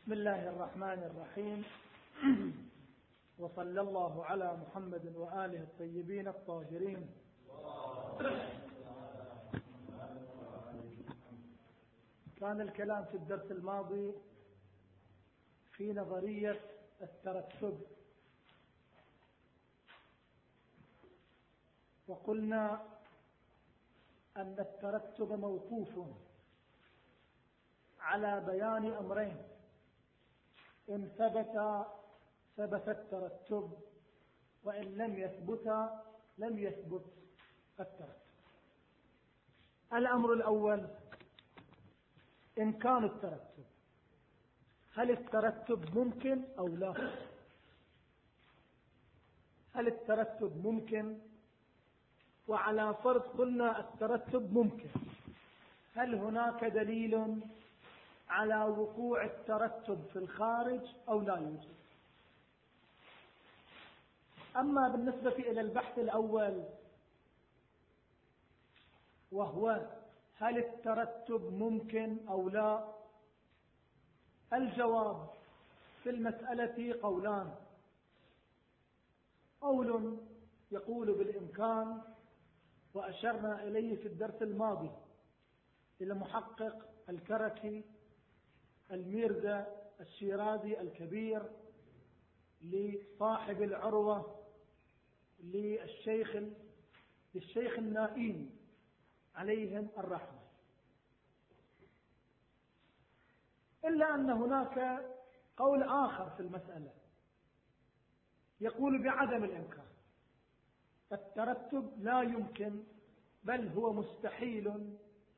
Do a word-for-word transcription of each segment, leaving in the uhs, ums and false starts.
بسم الله الرحمن الرحيم. وصلى الله على محمد وآله الطيبين الطاهرين. كان الكلام في الدرس الماضي في نظرية الترتب، وقلنا أن الترتب موقوف على بيان أمرين: إن ثبت ثبت الترتب، وإن لم يثبت لم يثبت الترتب. الأمر الأول: إمكان الترتب. هل الترتب ممكن أو لا؟ هل الترتب ممكن؟ وعلى فرض قلنا الترتب ممكن، هل هناك دليل على وقوع الترتب في الخارج أو لا يوجد؟ أما بالنسبة إلى البحث الأول، وهو هل الترتب ممكن أو لا، الجواب في المسألة قولان: قول يقول بالإمكان، وأشرنا إليه في الدرس الماضي إلى محقق الكركي الميرزا الشيرازي الكبير لصاحب العروة للشيخ للشيخ النائين عليهم الرحمة. إلا أن هناك قول آخر في المسألة يقول بعدم الإمكان، الترتب لا يمكن بل هو مستحيل.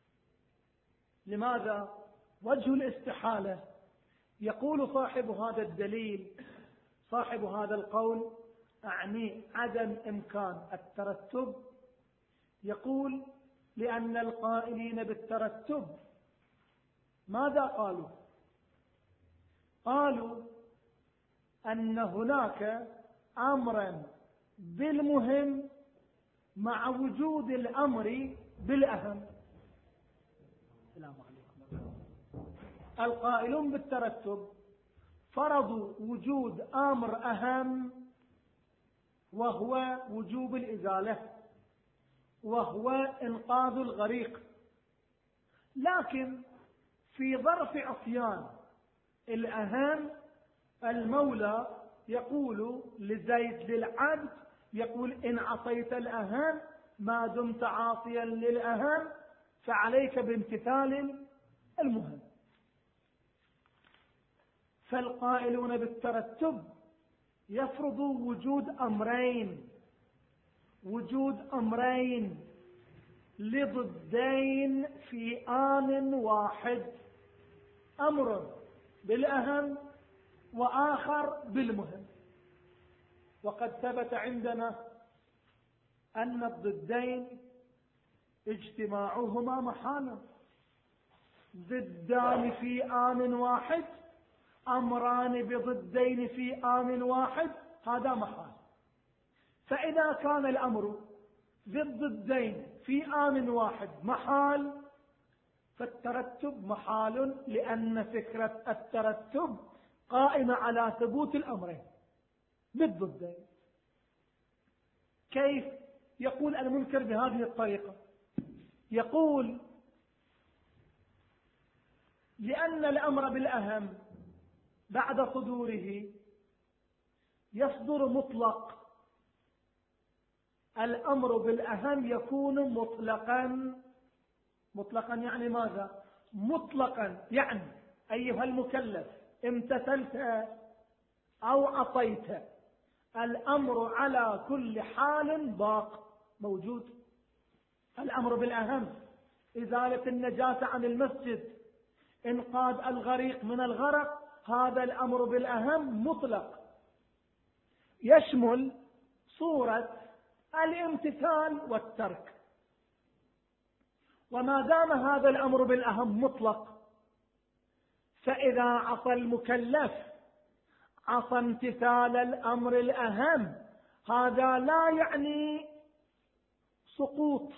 لماذا؟ وجه الاستحالة، يقول صاحب هذا الدليل صاحب هذا القول، أعني عدم إمكان الترتب، يقول لأن القائلين بالترتب ماذا قالوا؟ قالوا أن هناك أمرا بالمهم مع وجود الأمر بالأهم. السلام عليكم. القائلون بالترتب فرضوا وجود أمر أهم، وهو وجوب الإزالة، وهو إنقاذ الغريق. لكن في ظرف عصيان الأهم، المولى يقول لزيد للعبد، يقول: إن عصيت الأهم ما دمت عاصيا للأهم فعليك بامتثال المهم. فالقائلون بالترتب يفرضوا وجود أمرين وجود أمرين لضدين في آن واحد: أمر بالأهم وآخر بالمهم. وقد ثبت عندنا أن الضدين اجتماعهما محال، ضدان في آن واحد، أمران بضدين في آن واحد، هذا محال. فإذا كان الأمر بالضدين في آن واحد محال، فالترتب محال، لأن فكرة الترتب قائمة على ثبوت الأمرين بالضدين. كيف؟ يقول المنكر بهذه الطريقة، يقول: لأن الأمر بالأهم بعد صدوره يصدر مطلق. الأمر بالأهم يكون مطلقا. مطلقا يعني ماذا؟ مطلقا يعني أيها المكلف امتثلت أو عصيت، الأمر على كل حال باق موجود. الأمر بالأهم: إزالة النجاسة عن المسجد، إنقاذ الغريق من الغرق، هذا الأمر بالأهم مطلق، يشمل صورة الامتثال والترك. وما دام هذا الأمر بالأهم مطلق، فإذا عصى المكلف عصى امتثال الأمر الأهم، هذا لا يعني سقوط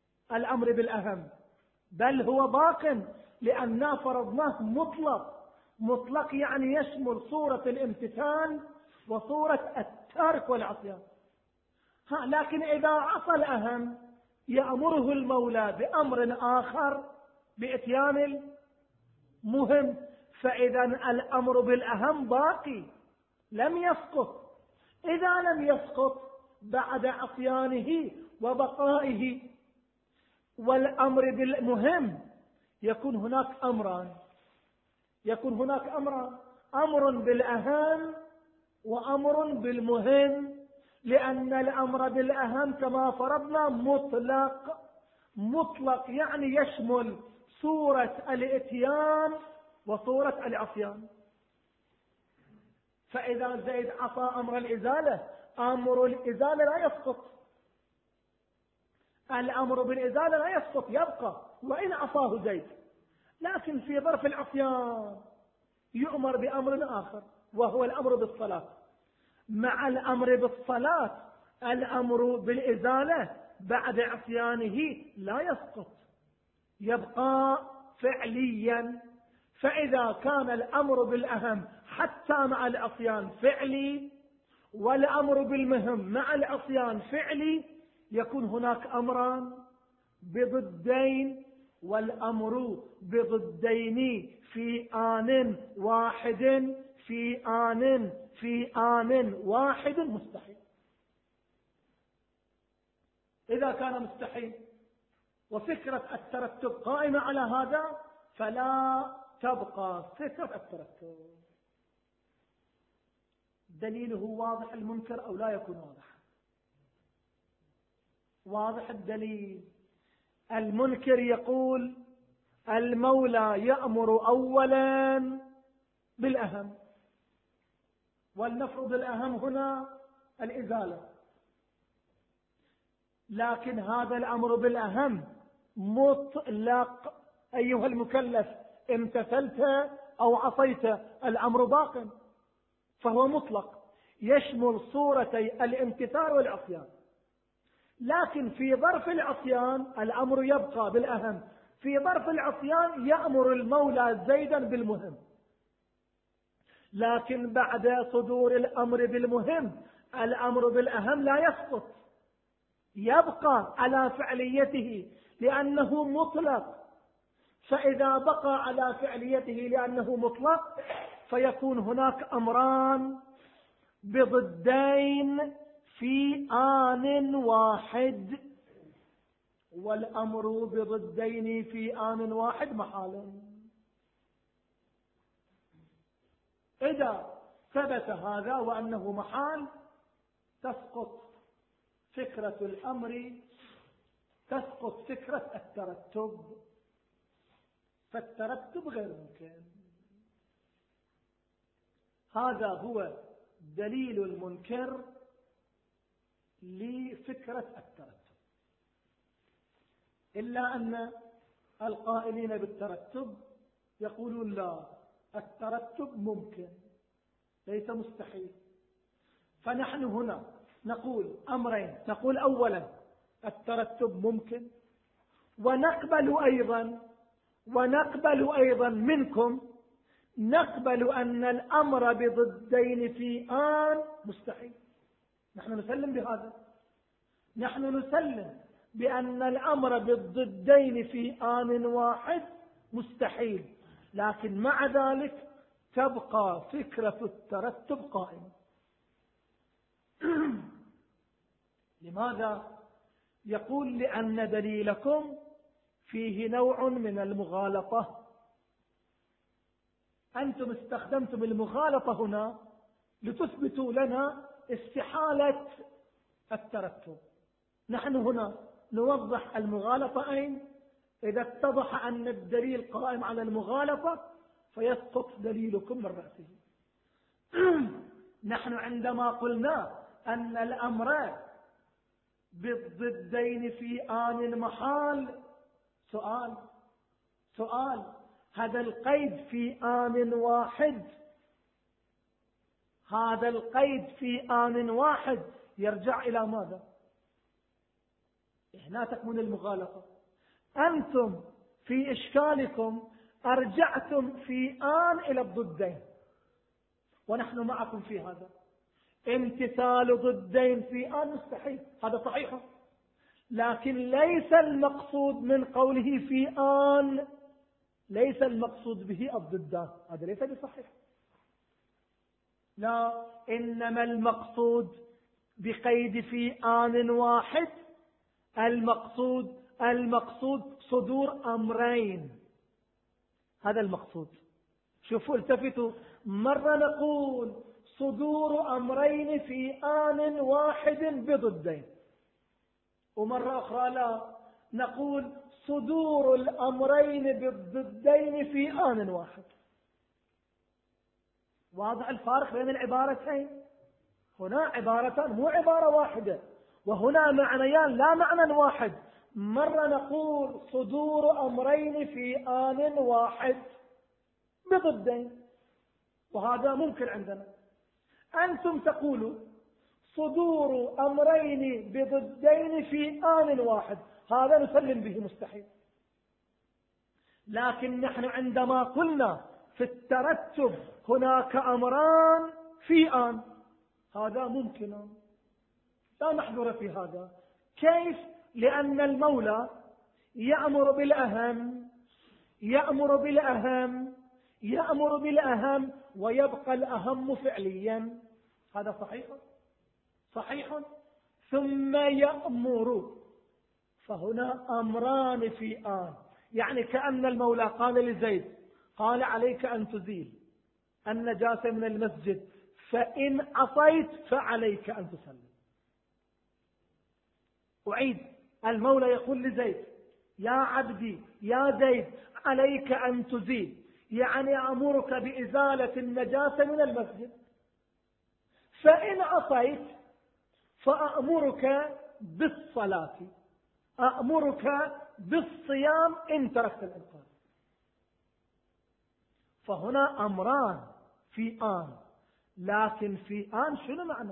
الأمر بالأهم، بل هو باق، لأننا فرضناه مطلق، مطلق يعني يشمل صورة الامتثال وصورة الترك والعصيان. ها لكن إذا عصى الأهم يأمره المولى بأمر آخر بإتيان المهم، فإذا الأمر بالأهم باقي لم يسقط. إذا لم يسقط بعد عصيانه وبقائه والأمر بالمهم يكون هناك أمران، يكون هناك أمران، أمر بالأهم وأمر بالمهم، لأن الأمر بالأهم كما فرضنا مطلق، مطلق يعني يشمل صورة الإتيان وصورة العصيان. فإذا زيد عصى أمر الإزالة، أمر الإزالة لا يسقط، الأمر بالإزالة لا يسقط يبقى وإن عصاه زيد، لكن في ظرف العصيان يؤمر بأمر آخر وهو الأمر بالصلاة. مع الأمر بالصلاة الأمر بالإزالة بعد عصيانه لا يسقط، يبقى فعليا. فإذا كان الأمر بالأهم حتى مع العصيان فعلي والأمر بالمهم مع العصيان فعلي، يكون هناك أمران بضدين، والأمر بضدين في آن واحد في آن في آن واحد مستحيل. إذا كان مستحيل وفكرة الترتب قائمة على هذا فلا تبقى فكرة الترتب. دليله واضح المنكر أو لا يكون واضح؟ واضح الدليل. المنكر يقول المولى يأمر أولا بالأهم، ولنفرض الأهم هنا الإزالة، لكن هذا الأمر بالأهم مطلق أيها المكلف، امتثلت أو عصيت الأمر باق، فهو مطلق يشمل صورتي الامتثال والعصيان. لكن في ظرف العصيان الأمر يبقى بالأهم، في ظرف العصيان يأمر المولى زيدا بالمهم، لكن بعد صدور الأمر بالمهم الأمر بالأهم لا يسقط، يبقى على فعليته لأنه مطلق. فإذا بقى على فعليته لأنه مطلق فيكون هناك أمران بضدين في آن واحد، والأمر بضدين في آن واحد محال. إذا ثبت هذا وأنه محال تسقط فكرة الأمر، تسقط فكرة الترتب، فالترتب غير ممكن. هذا هو دليل المنكر لفكرة الترتب. إلا أن القائلين بالترتب يقولون لا، الترتب ممكن ليس مستحيل. فنحن هنا نقول أمرين، نقول أولا الترتب ممكن، ونقبل أيضا ونقبل أيضا منكم نقبل أن الأمر بضدين في آن مستحيل. نحن نسلم بهذا، نحن نسلم بأن الأمر بالضدين في آن واحد مستحيل، لكن مع ذلك تبقى فكرة الترتب قائمة. لماذا؟ يقول لأن دليلكم فيه نوع من المغالطة. أنتم استخدمتم المغالطة هنا لتثبتوا لنا استحالة الترتب. نحن هنا نوضح المغالطة أين؟ إذا اتضح أن الدليل قائم على المغالطة فيسقط دليلكم من رأسه. نحن عندما قلنا أن الأمر بالضدين في آن محال، سؤال سؤال هذا القيد في آن واحد، هذا القيد في آن واحد يرجع إلى ماذا؟ هنا تكمن المغالطة. أنتم في إشكالكم أرجعتم في آن إلى الضدين، ونحن معكم في هذا. امتثال ضدين في آن مستحيل، هذا صحيح، لكن ليس المقصود من قوله في آن، ليس المقصود به الضدان، هذا ليس بصحيح. لا، إنما المقصود بقيد في آن واحد، المقصود المقصود صدور أمرين، هذا المقصود. شوفوا التفتوا، مرة نقول صدور أمرين في آن واحد بضدين، ومرة أخرى لا، نقول صدور الأمرين بالضدين في آن واحد. واضح الفارق بين العبارتين؟ هنا عبارتان مو عبارة واحدة، وهنا معنيان لا معنى واحد. مرة نقول صدور أمرين في آن واحد بضدين، وهذا ممكن عندنا. أنتم تقولوا صدور أمرين بضدين في آن واحد، هذا نسلم به مستحيل. لكن نحن عندما قلنا في الترتب هناك أمران في آن، هذا ممكن، لا محذور في هذا. كيف؟ لأن المولى يأمر بالأهم، يأمر بالأهم، يأمر بالأهم، ويبقى الأهم فعليا، هذا صحيح صحيح. ثم يأمر، فهنا أمران في آن، يعني كأن المولى قال لزيد، قال عليك أن تزيل النجاسة من المسجد، فإن عصيت فعليك أن تسلم. أعيد، المولى يقول لزيد يا عبدي يا زيد عليك أن تزيل، يعني أمرك بإزالة النجاسة من المسجد، فإن عصيت فأأمرك بالصلاة، أأمرك بالصيام إن تركت الإنقاذ. فهنا أمران في آن، لكن في آن شنو معنى؟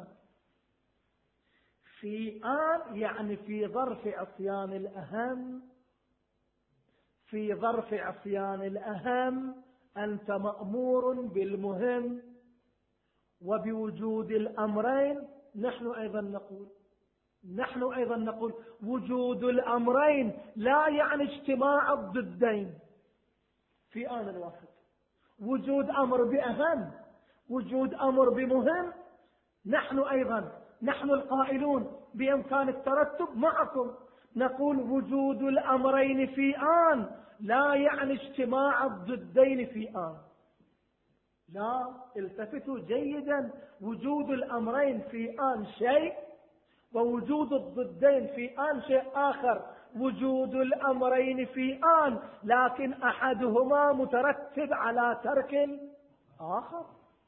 في آن يعني في ظرف عصيان الأهم، في ظرف عصيان الأهم أنت مأمور بالمهم. وبوجود الأمرين نحن أيضا نقول نحن أيضا نقول وجود الأمرين لا يعني اجتماع الضدين في آن واحد. وجود أمر بأهم، وجود أمر بمهم، نحن أيضا نحن القائلون بإمكان الترتب معكم نقول وجود الأمرين في آن لا يعني اجتماع الضدين في آن. لا، التفتوا جيدا، وجود الأمرين في آن شيء، ووجود الضدين في آن شيء آخر. وجود الأمرين في آن، لكن أحدهما مترتب على ترك الآخر.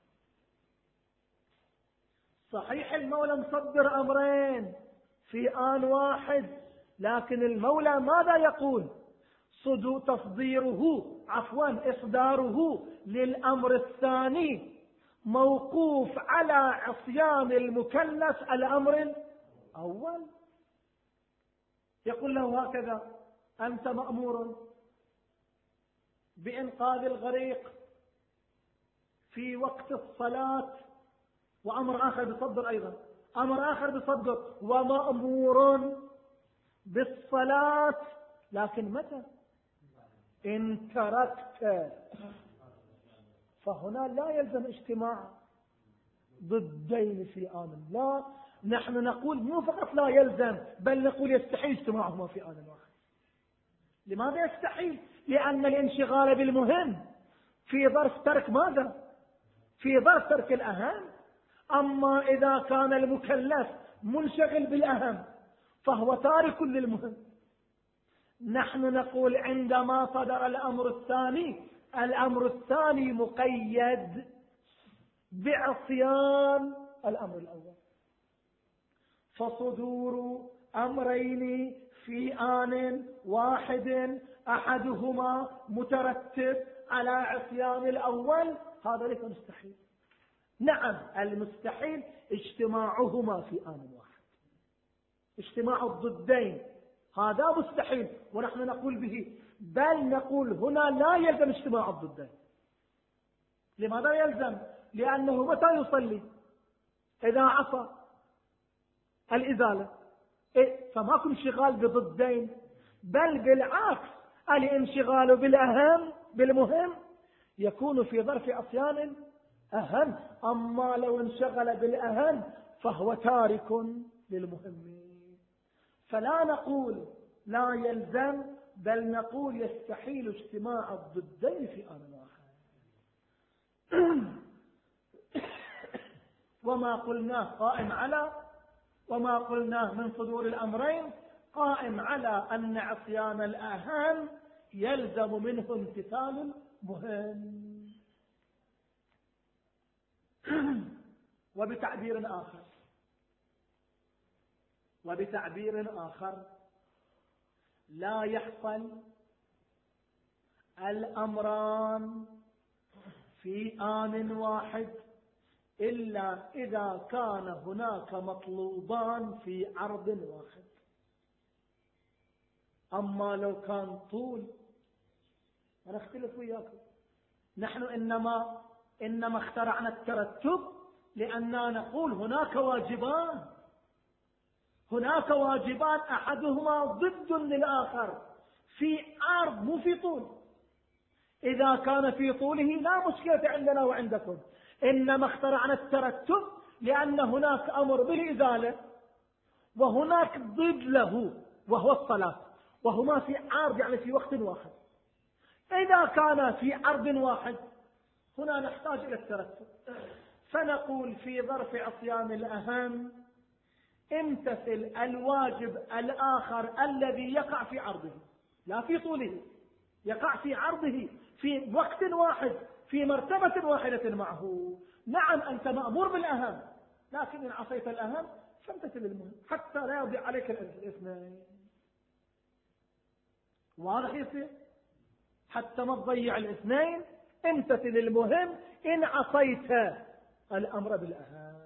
صحيح المولى مصدر أمرين في آن واحد، لكن المولى ماذا يقول؟ صدو تصديره عفوا إصداره للأمر الثاني موقوف على عصيان المكلف الأمر الأول. يقول له هكذا أنت مأمور بإنقاذ الغريق في وقت الصلاة، وأمر آخر بصدر أيضا، أمر آخر بصدر ومأمور بالصلاة، لكن متى؟ إن تركت. فهنا لا يلزم اجتماع ضدين في آن، لا، نحن نقول مو فقط لا يلزم، بل نقول يستحيل اجتماعهما في آن واحد. لماذا يستحيل؟ لأن الانشغال بالمهم في ظرف ترك ماذا؟ في ظرف ترك الأهم. أما إذا كان المكلف منشغل بالأهم فهو تارك للمهم. نحن نقول عندما صدر الأمر الثاني، الأمر الثاني مقيد بعصيان الأمر الأول. فصدور أمرين في آن واحد أحدهما مترتب على عصيان الأول، هذا ليس مستحيل. نعم، المستحيل اجتماعهما في آن واحد، اجتماع الضدين هذا مستحيل، ونحن نقول به بل نقول هنا لا يلزم اجتماع الضدين. لماذا يلزم؟ لأنه متى يصلي؟ إذا عصى الإزالة، إيه؟ فماكو انشغال بضدين، بل بالعكس الانشغال بالأهم بالمهم يكون في ظرف عصيان أهم. أما لو انشغل بالأهم فهو تارك للمهم. فلا نقول لا يلزم، بل نقول يستحيل اجتماع الضدين في آن واحد. وما قلناه قائم على وما قلناه من صدور الأمرين قائم على أن عصيان الأهم يلزم منه امتثال المهم. وبتعبير آخر وبتعبير آخر لا يحصل الأمران في آن واحد إلا إذا كان هناك مطلوبان في عرض واحد. أما لو كان طول أنا اختلف وياكم. نحن إنما إنما اخترعنا الترتب لأننا نقول هناك واجبان هناك واجبان أحدهما ضد للآخر في عرض مو في طول. إذا كان في طوله لا مشكلة عندنا وعندكم، إنما اخترعنا الترتب لأن هناك أمر بالإزالة وهناك ضد له وهو الصلاة، وهما في عرض يعني في وقت واحد. إذا كان في عرض واحد هنا نحتاج إلى الترتب، فنقول في ظرف عصيان الأهم امتثل الواجب الآخر الذي يقع في عرضه لا في طوله، يقع في عرضه في وقت واحد في مرتبة واحدة معه. نعم أنت مأمور بالأهم، لكن إن عصيت الأهم فامتثل المهم حتى لا يضيع عليك الاثنين. واضح يصير؟ حتى ما تضيع الاثنين امتثل المهم إن عصيت الأمر بالأهم.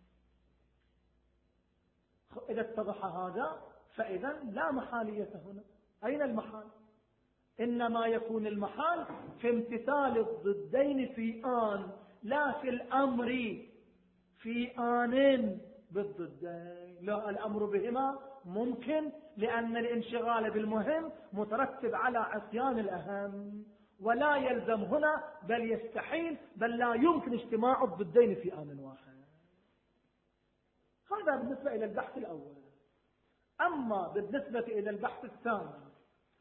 إذا اتضح هذا فإذا لا محالية هنا. أين المحال؟ إنما يكون المحال في امتثال الضدين في آن، لا في الأمر في آن بالضدين. لا، الأمر بهما ممكن لأن الانشغال بالمهم مترتب على عصيان الأهم، ولا يلزم هنا بل يستحيل بل لا يمكن اجتماع الضدين في آن واحد. هذا بالنسبة إلى البحث الأول. أما بالنسبة إلى البحث الثاني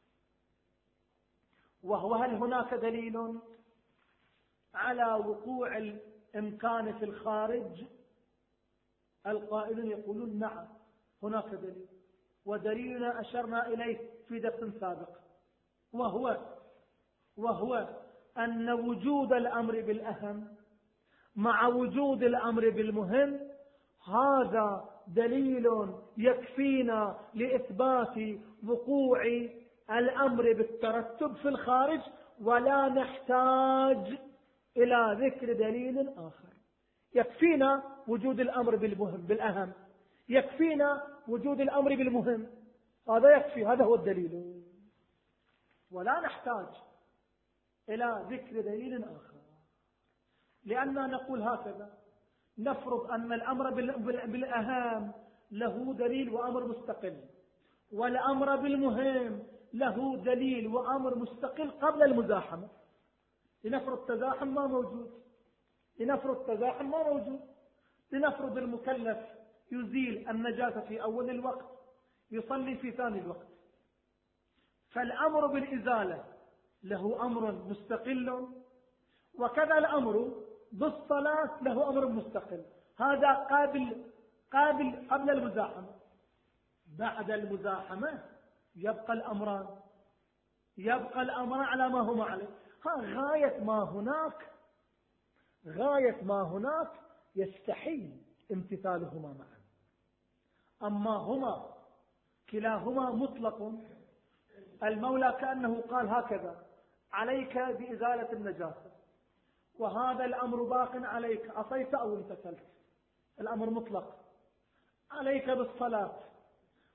وهو هل هناك دليل على وقوع الإمكان في الخارج، القائلون يقولون نعم هناك دليل، ودليلنا أشرنا إليه في درس سابق، وهو وهو أن وجود الأمر بالأهم مع وجود الأمر بالمهم هذا دليل يكفينا لإثبات وقوع الأمر بالترتب في الخارج، ولا نحتاج إلى ذكر دليل آخر. يكفينا وجود الأمر بالمهم بالأهم، يكفينا وجود الأمر بالمهم، هذا يكفي، هذا هو الدليل، ولا نحتاج إلى ذكر دليل آخر. لأننا نقول هكذا: نفرض أن الأمر بالأهم له دليل وأمر مستقل، والأمر بالمهم له دليل وأمر مستقل قبل المزاحمة. لنفرض تزاحم ما موجود لنفرض تزاحم ما موجود لنفرض المكلف يزيل النجاسة في أول الوقت، يصلي في ثاني الوقت، فالأمر بالإزالة له أمر مستقل، وكذا الأمر بالصلاة له أمر مستقل. هذا قابل قابل قبل المزاحمة. بعد المزاحمة يبقى الأمران يبقى الأمر على ما هما عليه. ها غاية ما هناك غاية ما هناك يستحيل امتثالهما معا. أما هما كلاهما مطلق، المولى كأنه قال هكذا: عليك بإزالة النجاسة، وهذا الأمر باق عليك، عصيت أو امتثلت، الأمر مطلق. عليك بالصلاة،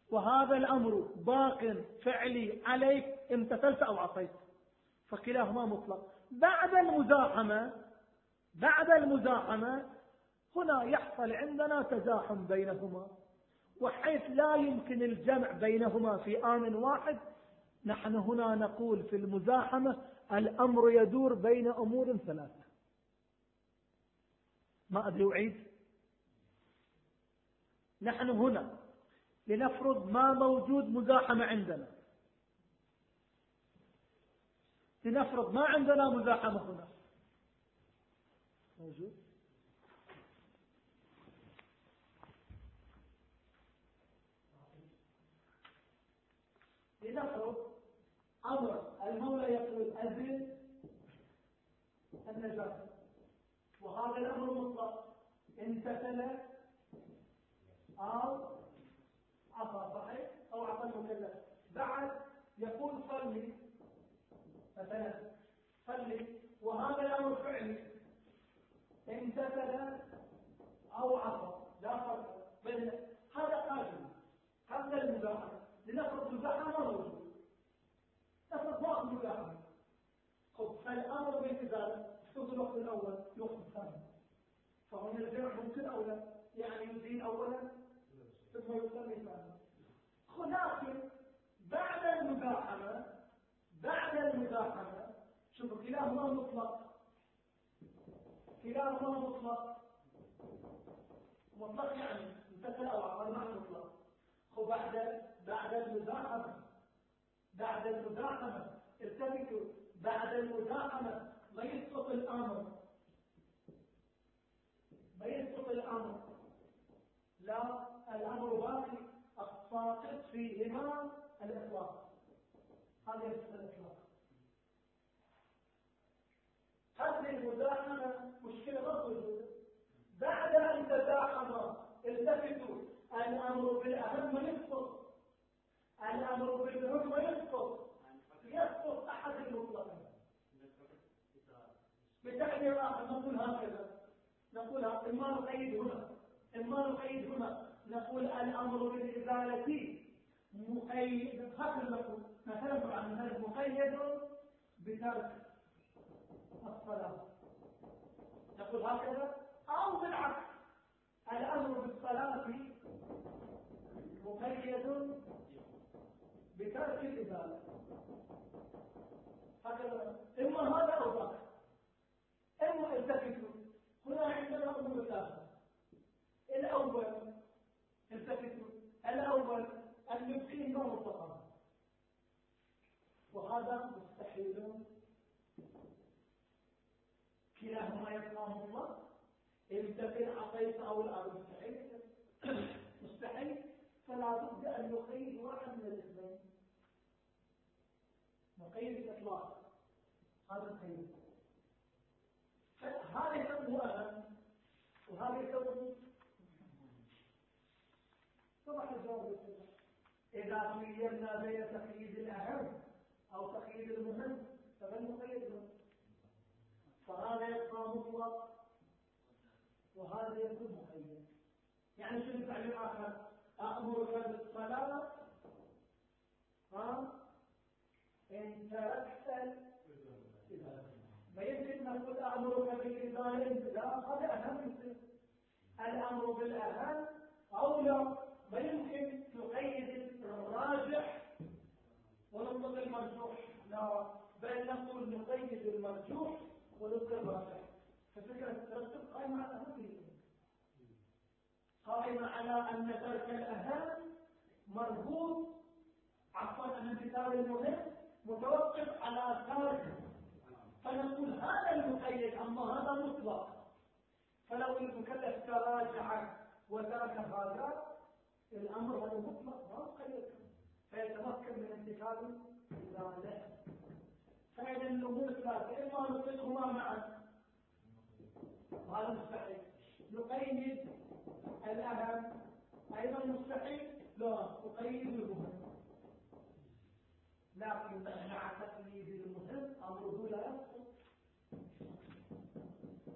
وهذا الأمر باق فعلي عليك امتثلت أو عصيت، فكلاهما مطلق. بعد المزاحمة بعد المزاحمة هنا يحصل عندنا تزاحم بينهما، وحيث لا يمكن الجمع بينهما في آن واحد، نحن هنا نقول في المزاحمة الأمر يدور بين أمور ثلاثة. ما أدري أعيد. نحن هنا لنفرض ما موجود مزاحمة عندنا، لنفرض ما عندنا مزاحمة هنا موجود. لنفرض أمر المولى يقول أزل النجاة، وهذا الأمر مطلق امتثل أو عصى، صحيح؟ أو عصى المكلف. بعد يقول صلي مثلا، صلي، وهذا الأمر فعلي امتثل أو عصى، لا فرق بين هذا قادم قبل المزاحمة. لنفرض مزاحمة موجود، نفرض ما مزاحمة، خب فالأمر بالإزالة يفوت الوقت الأول الوقت الثاني، فهنا الجمع ممكن أو لا؟ يعني يزيل أولا ثم يسمي ثانيا. لكن بعد المزاحمة بعد المزاحمة شوفوا كلاهما مطلق، كلاهما مطلق مطلق يعني امتثل أو عصى مع المطلق. وبعد بعد المزاحمة بعد المزاحمة التفتوا، بعد المزاحمة ما يسقط الأمر ما يسقط الأمر لا، الأمر باقي، الساقط فيهما الإطلاق. هذا يسقط الإطلاق. هذه المزاحمة مشكلة ما موجودة. بعد أن تزاحم التفتوا، الأمر بالأهم ما يسقط، الأمر بالمهم ما يسقط، يسقط أحد المطلقين. بتعبير آخر نقول هكذا، نقول إما نقيد هنا إما نقيد هنا نقول الأمر بالإزالة مقيد، هكذا نقول مثلا عن هذا مقيد بترك الصلاة، نقول هكذا. أو بالعكس الأمر بالصلاة مقيد بترك الإزالة، هكذا. إما هذا أو ذاك، إما التفتوا. هنا عندنا أمور ثلاثة. الأول التفتوا، الأول المبقي ما مطلقا، وهذا مستحيل، كلاهما يبقى مطلق. امتثل عصيت أو الأرض مستحيل مستحيل، فلا بد أن نقيد واحد من الاثنين، نقيد الإطلاق، هذا القيد. هذا يسمى أهم وهذا يسمى طبعا الجواب. إذا خيرنا بين تقييد الأهم أو تقييد المهم فبالمقيد له، فهذا يبقى مطلق وهذا يكون مقيد. يعني شو التعليم آخر؟ أأمرك بالصلاة ها إن تركت الإزالة. ما يمكن نقول أأمرك بالإزالة، لا، هذا أهم. الأمر بالأهم أو لا، ما يمكن تقيد الراجح ونطلق المرجوح، لا، بل نقول نقيد المرجوح ونطلق الراجح. ففكرة الترتب قائمة على هذه، قائمة على أن ترك الأهم مربوط عفوا أن امتثال المهم متوقف على ترك، فنقول هذا المقيد، أما هذا مطلق. فلو المكلف تراجع وترك هذا الأمر هذا مطلق ما مقيد، فيتمكن من امتثال ذلك. فإذا الأمور ثلاثة، إما نطلقهما معا وهذا مستحيل، نقيد الأهم أيضا مستحيل، لا، نقيد المهم. لكن مع تقييد المهم أمره لا يسقط.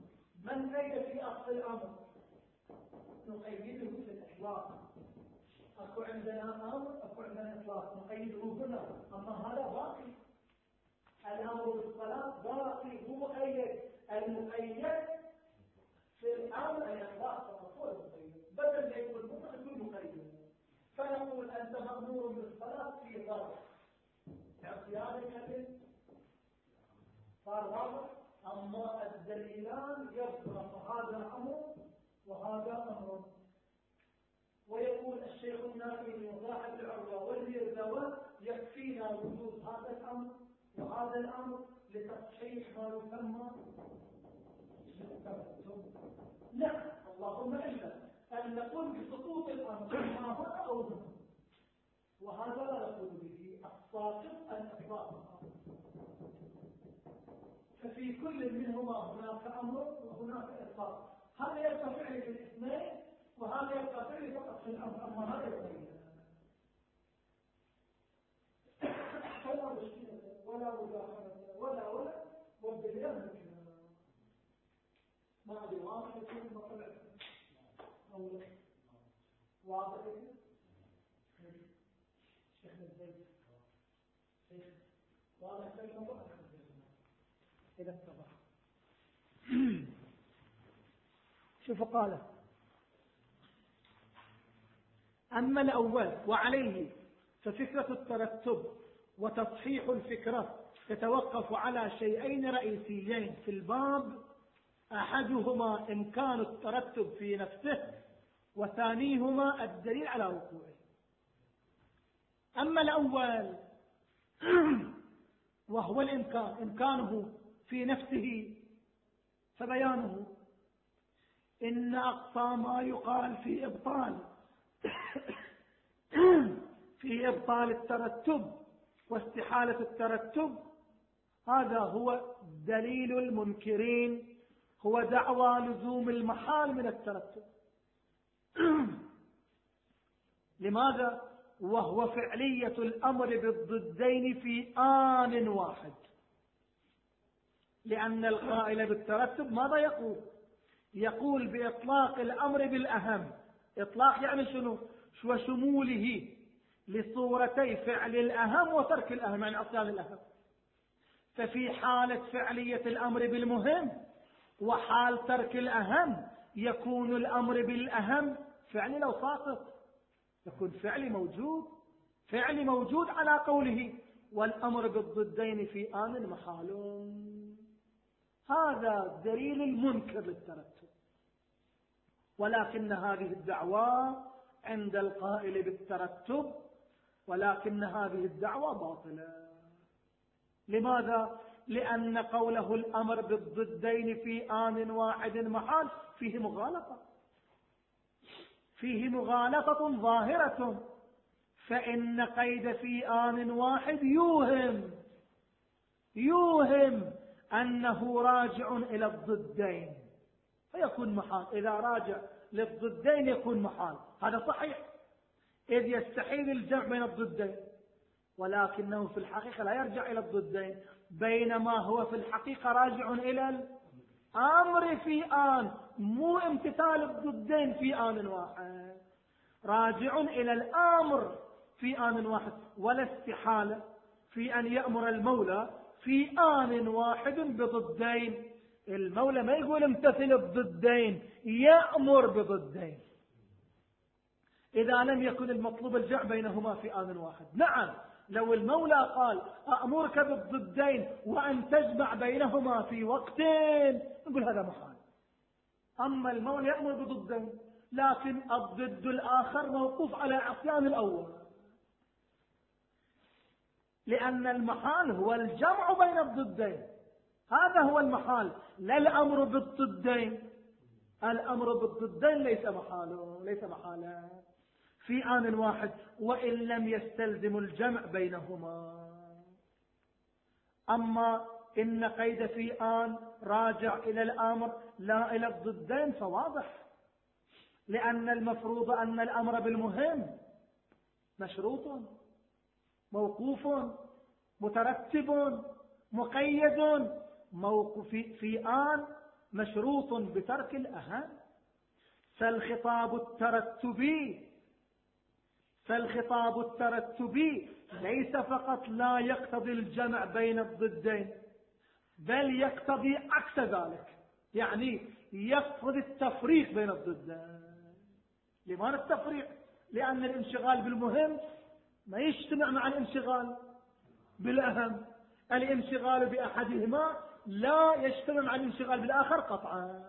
من قيد في أصل الأمر نقيده في الإطلاق، أكو عندنا أمر، أكو عندنا إطلاق نقيده هنا، أما هذا باقي. الأمر بالصلاة باقي، هو مقيد. المقيد في الأمر الإطلاق فقط هو المقيد، بدل ما يكون مطلق يكون مقيد. فنقول أنت مأمور بالصلاة في ظرف اعطيان الكلم صار واضح. أما الدليلان يبقى فهذا أمر وهذا أمر. ويقول الشيخ النائي وصاحب العروة والميرزوى يكفينا وجود هذا الأمر وهذا الأمر لتصحيح ما يسمى الترتب. نعم، اللهم إلا أن نقول بسقوط الأمر ما هو أو هنا، وهذا لا نقول به. الساقط الإطلاق، ففي كل منهما هناك أمر وهناك إطلاق. هذا يبقى فعل في الاثنين وهذا يبقى فعل فقط في الأمر، أما هذا يبقى فلا مشكلة ولا مداخلة ولا ولا والدليل ما أدري واضح يكون مطلع أو لا واضح يكون شيخنا الزيت شيخ واضح كيف مطلع إذا اتضح. شوفوا قال: أما الأول وعليه ففكرة الترتب وتصحيح الفكرة تتوقف على شيئين رئيسيين في الباب: أحدهما إمكان الترتب في نفسه، وثانيهما الدليل على وقوعه. أما الأول وهو الإمكان، إمكانه في نفسه، فبيانه إن أقصى ما يقال في إبطال في إبطال الترتب واستحالة الترتب هذا هو دليل المنكرين، هو دعوى لزوم المحال من الترتب. لماذا؟ وهو فعلية الأمر بالضدين في آن واحد. لأن القائل بالترتب ماذا يقول؟ يقول بإطلاق الأمر بالأهم. إطلاق يعني شنو؟ وشموله لصورتي فعل الأهم وترك الأهم، يعني أصلان الأهم. ففي حالة فعلية الأمر بالمهم وحال ترك الأهم يكون الأمر بالأهم فعل لو ساقط، يكون فعل موجود، فعل موجود على قوله والأمر بالضدين في آن محال. هذا دليل المنكر للترتب. ولكن هذه الدعوة عند القائل بالترتب ولكن هذه الدعوة باطلة. لماذا؟ لأن قوله الأمر بالضدين في آن واحد محال فيه مغالطة، فيه مغالطة ظاهرة. فإن قيد في آن واحد يوهم يوهم أنه راجع إلى الضدين فيكون محال. إذا راجع للضدين يكون محال، هذا صحيح، إذ يستحيل الجمع بين الضدين، ولكنه في الحقيقة لا يرجع إلى الضدين، بينما هو في الحقيقة راجع إلى الأمر في آن، مو امتثال الضدين في آن واحد، راجع إلى الأمر في آن واحد. ولا استحالة في أن يأمر المولى في آن واحد بضدين. المولى ما يقول امتثل الضدين، يأمر بضدين إذا لم يكن المطلوب الجمع بينهما في آن واحد. نعم، لو المولى قال أأمرك بالضدين وأن تجمع بينهما في وقتين نقول هذا محال. أما المولى يأمر بضدين لكن الضد الآخر موقوف على عصيان الأول، لأن المحال هو الجمع بين الضدين، هذا هو المحال، لا الأمر بالضدين. الأمر بالضدين ليس محاله، ليس محالا في آن واحد وإن لم يستلزم الجمع بينهما. أما إن قيد في آن راجع إلى الأمر لا إلى الضدين فواضح، لأن المفروض أن الأمر بالمهم مشروط موقوف مترتب مقيد. موقف في آن مشروط بترك الأهم، فالخطاب الترتبي فالخطاب الترتبي ليس فقط لا يقتضي الجمع بين الضدين، بل يقتضي عكس ذلك، يعني يقتضي التفريق بين الضدين. لماذا التفريق؟ لأن الانشغال بالمهم ما يجتمع مع الانشغال بالأهم، الانشغال بأحدهما لا يجتمع مع الانشغال بالآخر قطعا،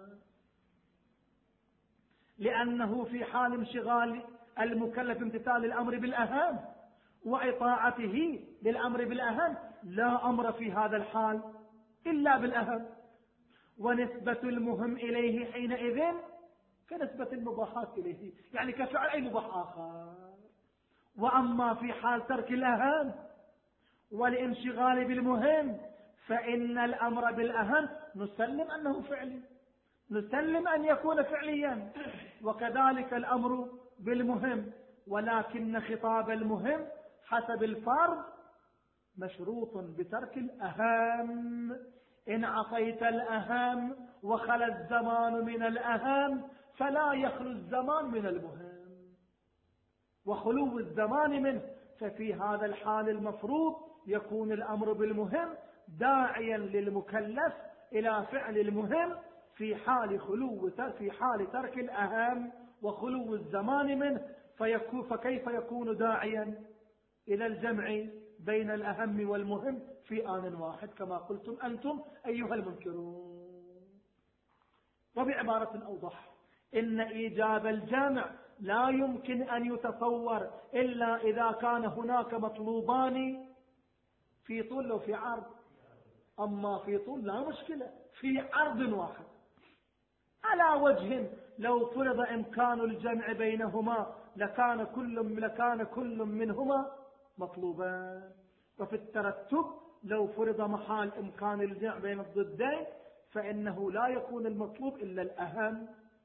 لأنه في حال انشغال المكلف بامتثال الأمر بالأهم وإطاعته للأمر بالأهم لا أمر في هذا الحال إلا بالأهم، ونسبة المهم إليه حينئذ كنسبة المباحات إليه، يعني كفعل أي مباح آخر. وأما في حال ترك الأهم والانشغال بالمهم فإن الأمر بالأهم نسلم أنه فعلي، نسلم أن يكون فعليا، وكذلك الأمر بالمهم، ولكن خطاب المهم حسب الفرض مشروط بترك الأهم. إن عطيت الأهم وخلى الزمان من الأهم فلا يخلو الزمان من المهم، وخلو الزمان منه، ففي هذا الحال المفروض يكون الأمر بالمهم داعيا للمكلف إلى فعل المهم في حال خلو في حال ترك الأهم وخلو الزمان منه، فيكون فكيف يكون داعيا إلى الجمع بين الأهم والمهم في آن واحد كما قلتم أنتم أيها المنكرون. وبعبارة أوضح، إن إيجاب الجمع لا يمكن أن يتصور إلا إذا كان هناك مطلوبان في طول وفي عرض، أما في طول لا مشكلة، في عرض واحد على وجه لو فرض إمكان الجمع بينهما لكان كل لكان كل منهما مطلوبا. وفي الترتب لو فرض محال إمكان الجمع بين الضدين فإنه لا يكون المطلوب إلا الأهم.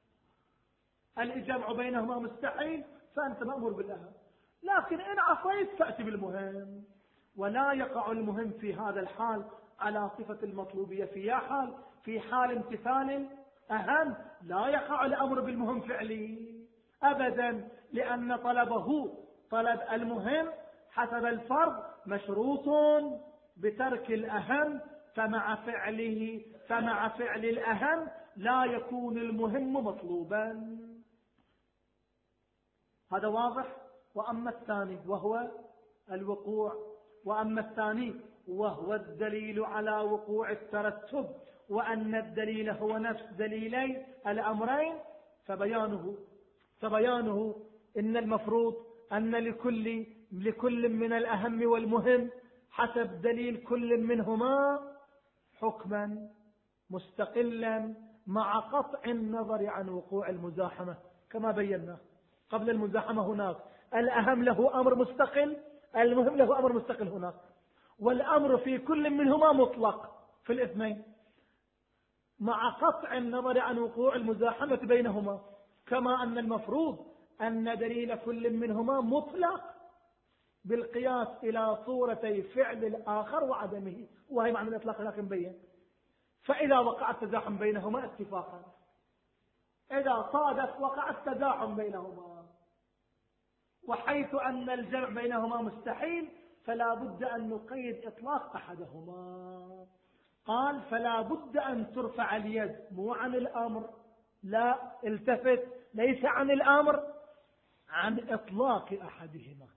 الجمع بينهما مستحيل فأنت مأمور بالأهم، لكن إن عصيت فأتي بالمهم، ولا يقع المهم في هذا الحال على صفة المطلوبية في حال في حال امتثال أهم لا يقع الأمر بالمهم فعلي أبدا، لأن طلبه طلب المهم حسب الفرض مشروط بترك الأهم، فمع فعله فمع فعل الأهم لا يكون المهم مطلوبا. هذا واضح. وأما الثاني وهو الوقوع وأما الثاني وهو الدليل على وقوع الترتب، وأن الدليل هو نفس دليلي الأمرين، فبيانه فبيانه إن المفروض أن لكل لكل من الأهم والمهم حسب دليل كل منهما حكما مستقلا مع قطع النظر عن وقوع المزاحمة، كما بينا قبل المزاحمة هناك الأهم له أمر مستقل، المهم له أمر مستقل هناك، والأمر في كل منهما مطلق في الاثنين مع قطع النظر عن وقوع المزاحمة بينهما، كما أن المفروض أن دليل كل منهما مطلق بالقياس إلى صورتي فعل الآخر وعدمه، وهي معنى الإطلاق لكن بين. فإذا وقع التزاحم بينهما اتفاقا، إذا صادف وقع التزاحم بينهما، وحيث أن الجمع بينهما مستحيل فلا بد أن نقيد إطلاق أحدهما. قال فلا بد أن ترفع اليد مو عن الأمر، لا التفت، ليس عن الأمر، عن إطلاق أحدهما،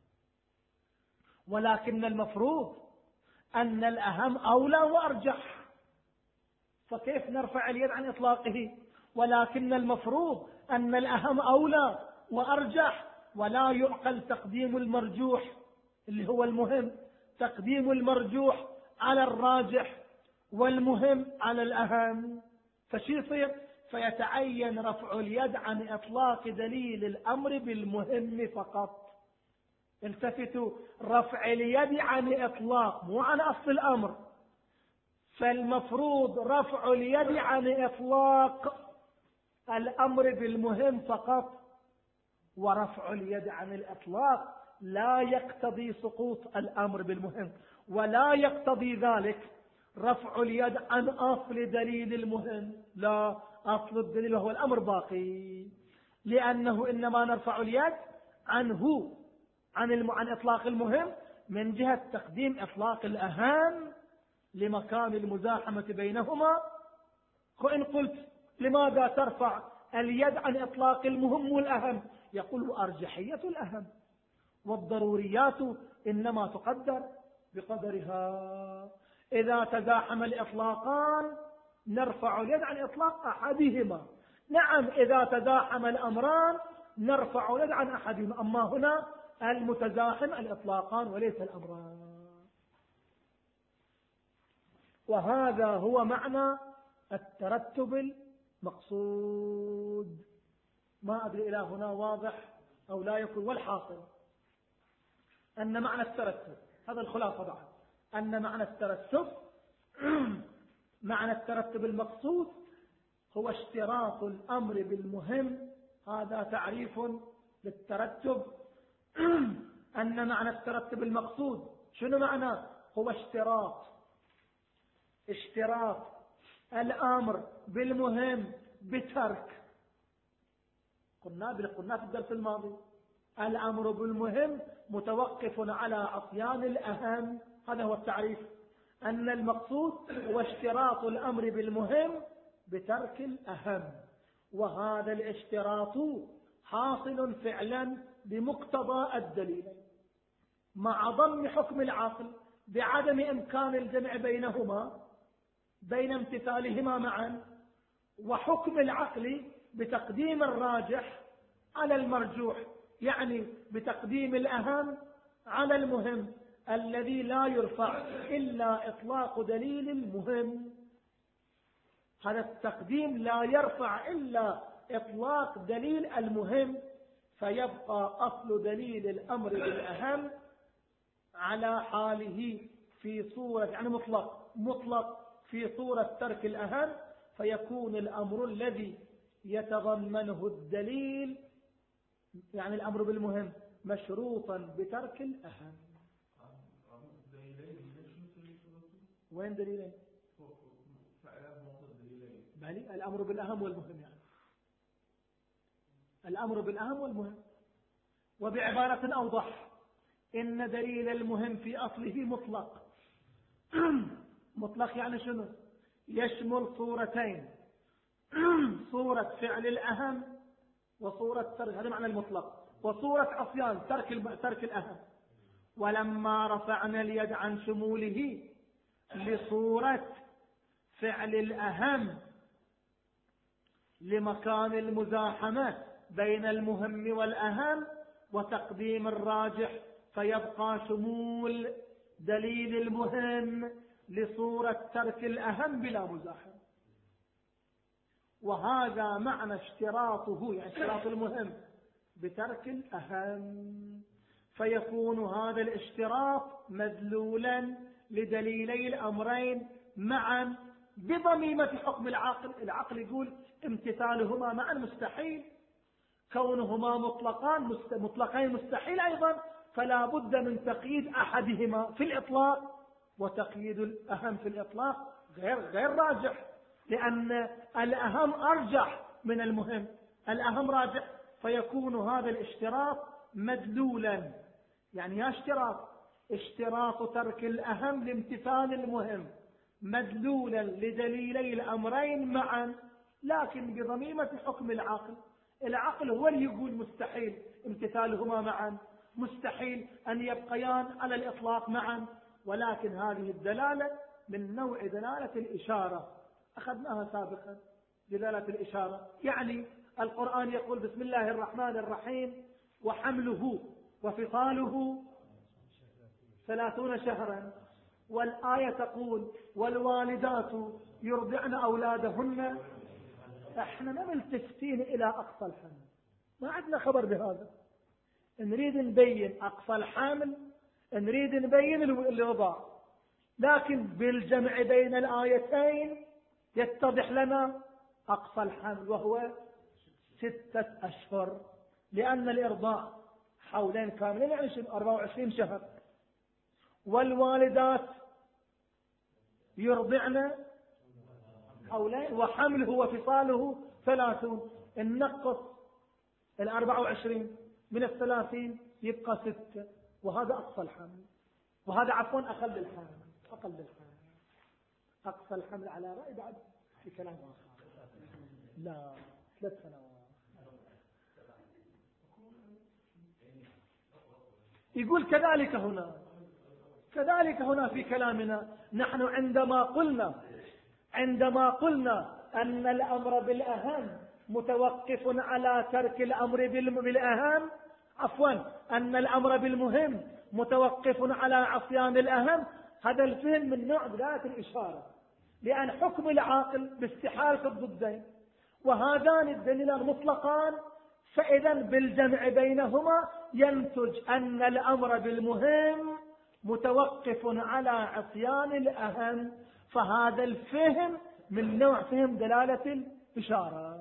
ولكن المفروض أن الأهم أولى وأرجح، فكيف نرفع اليد عن إطلاقه؟ ولكن المفروض أن الأهم أولى وأرجح، ولا يعقل تقديم المرجوح اللي هو المهم، تقديم المرجوح على الراجح والمهم على الأهم، فشي يصير؟ فيتعين رفع اليد عن إطلاق دليل الأمر بالمهم فقط. التفتوا، رفع اليد عن إطلاق مو عن أصل الأمر، فالمفروض رفع اليد عن إطلاق الأمر بالمهم فقط، ورفع اليد عن الإطلاق لا يقتضي سقوط الأمر بالمهم، ولا يقتضي ذلك رفع اليد عن أصل دليل المهم، لا، أصل الدليل هو الأمر باقي، لأنه إنما نرفع اليد عنه عن, الم... عن إطلاق المهم من جهة تقديم إطلاق الأهم لمكان المزاحمة بينهما. وإن قلت لماذا ترفع اليد عن إطلاق المهم والأهم؟ يقول أرجحية الأهم، والضروريات إنما تقدر بقدرها. إذا تزاحم الإطلاقان نرفع اليد عن إطلاق أحدهما. نعم إذا تزاحم الأمران نرفع اليد عن أحدهما، أما هنا المتزاحم الإطلاقان وليس الأمران. وهذا هو معنى الترتب المقصود. ما أدري إلى هنا واضح أو لا يكون. والحاصل أن معنى الترتب، هذا الخلاصة بعد، أن معنى الترتب معنى الترتب المقصود هو اشتراط الأمر بالمهم. هذا تعريف للترتب. أن معنى الترتب المقصود شنو معنى؟ هو اشتراط اشتراط الأمر بالمهم بترك. قلنا قلنا في الدرس الماضي الأمر بالمهم متوقف على عصيان الأهم. هذا هو التعريف، أن المقصود هو اشتراط الأمر بالمهم بترك الأهم. وهذا الاشتراط حاصل فعلا بمقتضى الدليل، مع ضم حكم العقل بعدم إمكان الجمع بينهما بين امتثالهما معا، وحكم العقل بتقديم الراجح على المرجوح، يعني بتقديم الأهم على المهم الذي لا يرفع إلا إطلاق دليل المهم. هذا التقديم لا يرفع إلا إطلاق دليل المهم، فيبقى أصل دليل الأمر بالأهم على حاله في صورة يعني مطلق مطلق في صورة ترك الأهم، فيكون الأمر الذي يتضمنه الدليل يعني الأمر بالمهم مشروطا بترك الأهم. وين دليلين؟ بلي الأمر بالأهم والمهم، يعني الأمر بالأهم والمهم. وبعبارة أوضح، إن دليل المهم في أصله مطلق. مطلق يعني شنو؟ يشمل صورتين، صورة فعل الأهم وصورة ترك، هذا معنى المطلق، وصورة عصيان ترك ترك الأهم. ولما رفعنا اليد عن شموله لصورة فعل الأهم لمكان المزاحمة بين المهم والأهم وتقديم الراجح، فيبقى شمول دليل المهم لصورة ترك الأهم بلا مزاحمة. وهذا معنى اشتراطه، يعني اشتراط المهم بترك الأهم. فيكون هذا الاشتراط مدلولا لدليلي الأمرين معا بضميمة حكم العقل. العقل يقول امتثالهما معا مستحيل، كونهما مطلقان مطلقين مستحيل أيضا، فلا بد من تقييد أحدهما في الإطلاق، وتقييد الأهم في الإطلاق غير غير راجح، لأن الأهم أرجح من المهم، الأهم راجح. فيكون هذا الاشتراط مدلولا، يعني يا اشتراط اشتراط ترك الأهم لامتثال المهم مدلولا لدليلي الأمرين معا، لكن بضميمة حكم العقل. العقل هو اللي يقول مستحيل امتثالهما معا، مستحيل أن يبقيان على الإطلاق معا، ولكن هذه الدلالة من نوع دلالة الإشارة، أخذناها سابقا. دلالة الإشارة يعني القرآن يقول بسم الله الرحمن الرحيم وحمله وفصاله ثلاثون شهرا، والآية تقول والوالدات يرضعن أولادهن. احنا ما ملتفتين إلى أقصى الحمل، ما عندنا خبر بهذا. نريد نبين أقصى الحمل، نريد نبين الرضاع، لكن بالجمع بين الآيتين يتضح لنا أقصى الحمل وهو ستة أشهر، لأن الإرضاع حولين كاملين يعني أربعة وعشرين شهر. والوالدات يرضعن حولين، وحمله وفصاله ثلاثون. النقص الأربعة وعشرين من الثلاثين يبقى ستة، وهذا أقصى الحمل، وهذا عفوا أقل الحمل. أقل الحمل أقصى الحمل على رأي بعد في كلام آخر. لا، ثلاث سنوات. يقول كذلك هنا، كذلك هنا في كلامنا نحن عندما قلنا عندما قلنا أن الأمر بالأهم متوقف على ترك الأمر بالأهم، عفوا أن الأمر بالمهم متوقف على عصيان الأهم، هذا الفهم من نوع بداية الإشارة، لأن حكم العاقل باستحالة الضدين، وهذان الدليلان مطلقان، فإذا بالجمع بينهما ينتج أن الأمر بالمهم متوقف على عصيان الأهم، فهذا الفهم من نوع فهم دلالة الإشارة.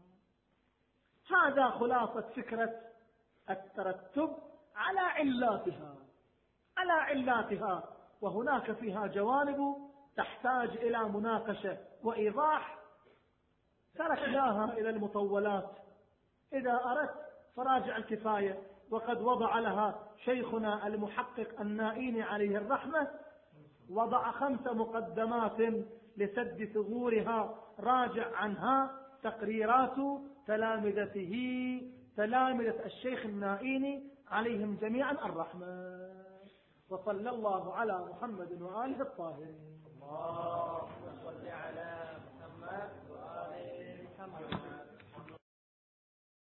هذا خلاصة فكرة الترتب على علاتها على علاتها وهناك فيها جوانب تحتاج إلى مناقشة وإيضاح، تركناها إلى المطولات. إذا أردت فراجع الكفاية، وقد وضع لها شيخنا المحقق النائيني عليه الرحمة، وضع خمس مقدمات لسد ثغورها، راجع عنها تقريرات تلامذته تلامذة الشيخ النائيني عليهم جميعا الرحمة. وصلى الله على محمد وآله الطاهرين. اللهم صل على محمد وآل محمد.